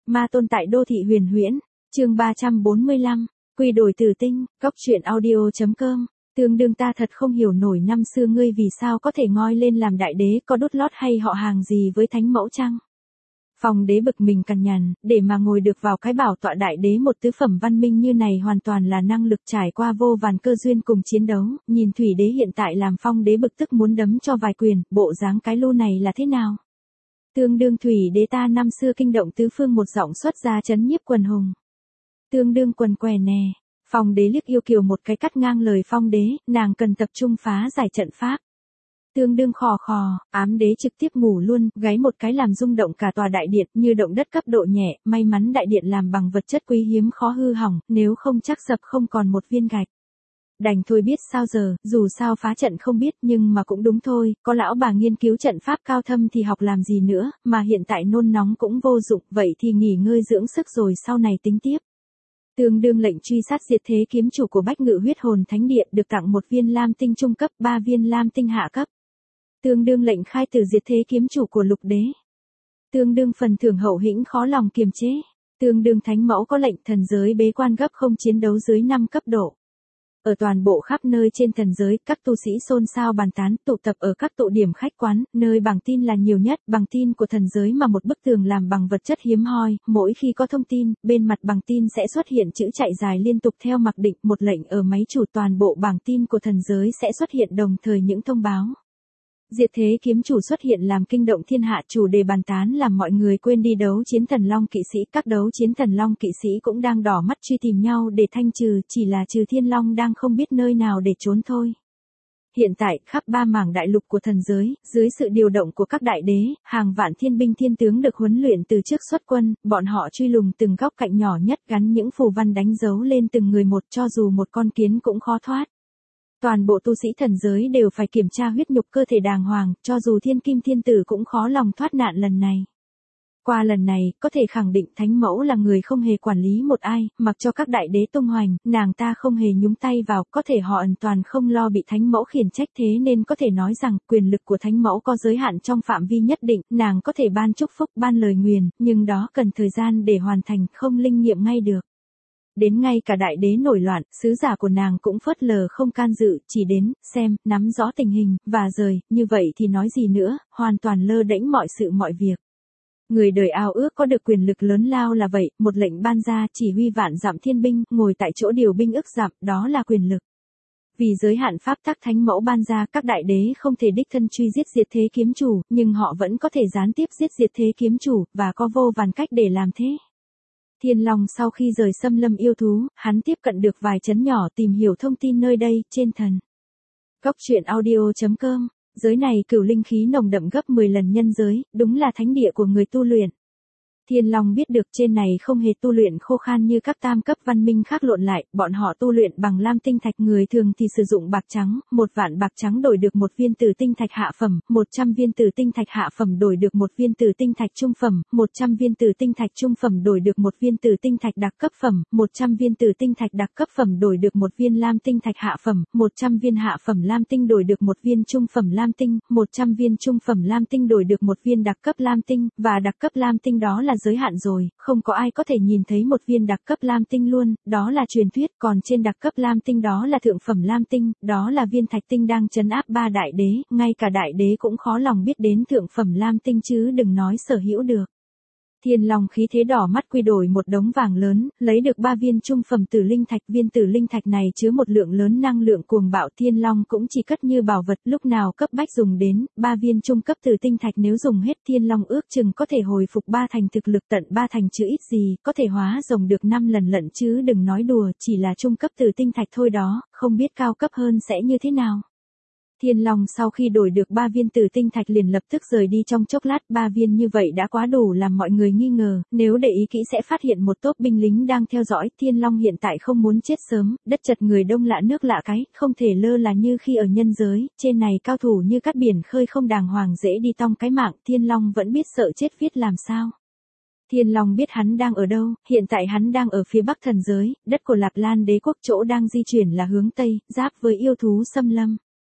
Ma tôn tại đô thị huyền huyễn, chương 345, quy đổi tử tinh, cốc truyện audio.com. Tương đương ta thật không hiểu nổi năm xưa ngươi vì sao có thể ngoi lên làm đại đế, có đút lót hay họ hàng gì với thánh mẫu chăng? Phong đế bực mình cằn nhằn, để mà ngồi được vào cái bảo tọa đại đế một tứ phẩm văn minh như này hoàn toàn là năng lực trải qua vô vàn cơ duyên cùng chiến đấu, nhìn thủy đế hiện tại làm phong đế bực tức muốn đấm cho vài quyền, bộ dáng cái lô này là thế nào? Tương đương thủy đế ta năm xưa kinh động tứ phương một giọng xuất ra chấn nhiếp quần hùng. Tương đương quần què nè, phong đế liếc yêu kiều một cái cắt ngang lời phong đế, nàng cần tập trung phá giải trận pháp. Tương đương khò khò, ám đế trực tiếp ngủ luôn, gáy một cái làm rung động cả tòa đại điện, như động đất cấp độ nhẹ, may mắn đại điện làm bằng vật chất quý hiếm khó hư hỏng, nếu không chắc sập không còn một viên gạch. Đành thôi biết sao giờ, dù sao phá trận không biết nhưng mà cũng đúng thôi, có lão bà nghiên cứu trận pháp cao thâm thì học làm gì nữa, mà hiện tại nôn nóng cũng vô dụng, vậy thì nghỉ ngơi dưỡng sức rồi sau này tính tiếp. Tương đương lệnh truy sát diệt thế kiếm chủ của Bách Ngự huyết hồn thánh địa được tặng một viên lam tinh trung cấp, 3 viên lam tinh hạ cấp. Tương đương lệnh khai tử diệt thế kiếm chủ của lục đế. Tương đương phần thưởng hậu hĩnh khó lòng kiềm chế. Tương đương thánh mẫu có lệnh thần giới bế quan gấp không chiến đấu dưới 5 cấp độ. Ở toàn bộ khắp nơi trên thần giới, các tu sĩ xôn xao bàn tán, tụ tập ở các tụ điểm khách quán, nơi bằng tin là nhiều nhất, bằng tin của thần giới mà một bức tường làm bằng vật chất hiếm hoi, mỗi khi có thông tin, bên mặt bằng tin sẽ xuất hiện chữ chạy dài liên tục theo mặc định, một lệnh ở máy chủ toàn bộ bảng tin của thần giới sẽ xuất hiện đồng thời những thông báo. Diệt thế kiếm chủ xuất hiện làm kinh động thiên hạ, chủ đề bàn tán làm mọi người quên đi đấu chiến thần long kỵ sĩ, các đấu chiến thần long kỵ sĩ cũng đang đỏ mắt truy tìm nhau để thanh trừ, chỉ là trừ thiên long đang không biết nơi nào để trốn thôi. Hiện tại, khắp 3 mảng đại lục của thần giới, dưới sự điều động của các đại đế, hàng vạn thiên binh thiên tướng được huấn luyện từ trước xuất quân, bọn họ truy lùng từng góc cạnh nhỏ nhất, gắn những phù văn đánh dấu lên từng người một, cho dù một con kiến cũng khó thoát. Toàn bộ tu sĩ thần giới đều phải kiểm tra huyết nhục cơ thể đàng hoàng, cho dù thiên kim thiên tử cũng khó lòng thoát nạn lần này. Qua lần này, có thể khẳng định thánh mẫu là người không hề quản lý một ai, mặc cho các đại đế tung hoành, nàng ta không hề nhúng tay vào, có thể họ hoàn toàn không lo bị thánh mẫu khiển trách, thế nên có thể nói rằng quyền lực của thánh mẫu có giới hạn trong phạm vi nhất định, nàng có thể ban chúc phúc, ban lời nguyền, nhưng đó cần thời gian để hoàn thành, không linh nghiệm ngay được. Đến ngay cả đại đế nổi loạn, sứ giả của nàng cũng phớt lờ không can dự, chỉ đến, xem, nắm rõ tình hình, và rời, như vậy thì nói gì nữa, hoàn toàn lơ đễnh mọi sự mọi việc. Người đời ao ước có được quyền lực lớn lao là vậy, một lệnh ban ra chỉ huy vạn dặm thiên binh, ngồi tại chỗ điều binh ức dặm, đó là quyền lực. Vì giới hạn pháp tắc thánh mẫu ban ra, các đại đế không thể đích thân truy giết diệt thế kiếm chủ, nhưng họ vẫn có thể gián tiếp giết diệt thế kiếm chủ, và có vô vàn cách để làm thế. Thiên Long sau khi rời xâm lâm yêu thú, hắn tiếp cận được vài trấn nhỏ tìm hiểu thông tin nơi đây, trên thần. Cốc truyện audio.com, giới này cửu linh khí nồng đậm gấp 10 lần nhân giới, đúng là thánh địa của người tu luyện. Thiên Long biết được trên này không hề tu luyện khô khan như các tam cấp văn minh khác lộn lại, bọn họ tu luyện bằng lam tinh thạch, người thường thì sử dụng bạc trắng, 1 vạn bạc trắng đổi được 1 viên tử tinh thạch hạ phẩm, 100 viên tử tinh thạch hạ phẩm đổi được 1 viên tử tinh thạch trung phẩm, 100 viên tử tinh thạch trung phẩm đổi được 1 viên tử tinh thạch đặc cấp phẩm, 100 viên tử tinh thạch đặc cấp phẩm đổi được 1 viên lam tinh thạch hạ phẩm, 100 viên hạ phẩm lam tinh đổi được 1 viên trung phẩm lam tinh, 100 viên trung phẩm lam tinh đổi được 1 viên đặc cấp lam tinh, và đặc cấp lam tinh đó là giới hạn rồi, không có ai có thể nhìn thấy 1 viên đặc cấp lam tinh luôn, đó là truyền thuyết, còn trên đặc cấp lam tinh đó là thượng phẩm lam tinh, đó là viên thạch tinh đang trấn áp 3 đại đế, ngay cả đại đế cũng khó lòng biết đến thượng phẩm lam tinh chứ đừng nói sở hữu được. Thiên Long khí thế đỏ mắt quy đổi một đống vàng lớn, lấy được 3 viên trung phẩm tử linh thạch, viên tử linh thạch này chứa một lượng lớn năng lượng cuồng bạo, Thiên Long cũng chỉ cất như bảo vật, lúc nào cấp bách dùng đến, 3 viên trung cấp tử tinh thạch nếu dùng hết, Thiên Long ước chừng có thể hồi phục 3 thành thực lực, tận 3 thành chứ ít gì, có thể hóa rồng được 5 lần lận chứ đừng nói đùa, chỉ là trung cấp tử tinh thạch thôi đó, không biết cao cấp hơn sẽ như thế nào. Thiên Long sau khi đổi được 3 viên tử tinh thạch liền lập tức rời đi trong chốc lát, 3 viên như vậy đã quá đủ làm mọi người nghi ngờ, nếu để ý kỹ sẽ phát hiện một tốp binh lính đang theo dõi, Thiên Long hiện tại không muốn chết sớm, đất chật người đông lạ nước lạ cái, không thể lơ là như khi ở nhân giới, trên này cao thủ như cát biển khơi không đàng hoàng dễ đi tong cái mạng, Thiên Long vẫn biết sợ chết viết làm sao. Thiên Long biết hắn đang ở đâu, hiện tại hắn đang ở phía bắc thần giới, đất của Lạp Lan đế quốc, chỗ đang di chuyển là hướng Tây, giáp với yêu thú xâm lâm.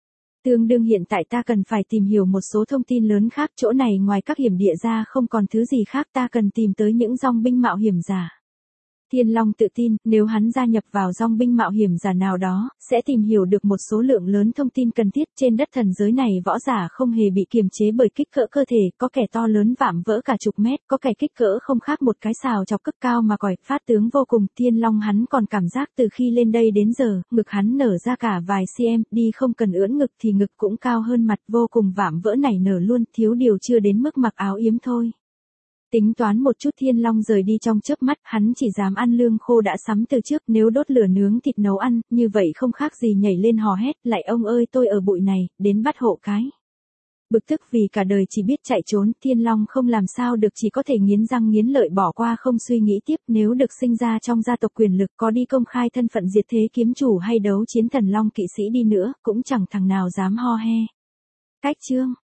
Tương đương hiện tại ta cần phải tìm hiểu một số thông tin lớn khác, chỗ này ngoài các hiểm địa ra không còn thứ gì khác, ta cần tìm tới những dòng binh mạo hiểm giả. Thiên Long tự tin, nếu hắn gia nhập vào dòng binh mạo hiểm giả nào đó, sẽ tìm hiểu được một số lượng lớn thông tin cần thiết. Trên đất thần giới này võ giả không hề bị kiềm chế bởi kích cỡ cơ thể, có kẻ to lớn vạm vỡ cả chục mét, có kẻ kích cỡ không khác một cái sào chọc cực cao mà còi, phát tướng vô cùng. Thiên Long hắn còn cảm giác từ khi lên đây đến giờ, ngực hắn nở ra cả vài cm, đi không cần ưỡn ngực thì ngực cũng cao hơn mặt, vô cùng vạm vỡ nảy nở luôn, thiếu điều chưa đến mức mặc áo yếm thôi. Tính toán một chút Thiên Long rời đi trong chớp mắt, hắn chỉ dám ăn lương khô đã sắm từ trước, nếu đốt lửa nướng thịt nấu ăn, như vậy không khác gì nhảy lên hò hét, lại ông ơi tôi ở bụi này, đến bắt hộ cái. Bực tức vì cả đời chỉ biết chạy trốn, Thiên Long không làm sao được, chỉ có thể nghiến răng nghiến lợi bỏ qua không suy nghĩ tiếp. Nếu được sinh ra trong gia tộc quyền lực, có đi công khai thân phận diệt thế kiếm chủ hay đấu chiến thần long kỵ sĩ đi nữa, cũng chẳng thằng nào dám ho he. Cách chương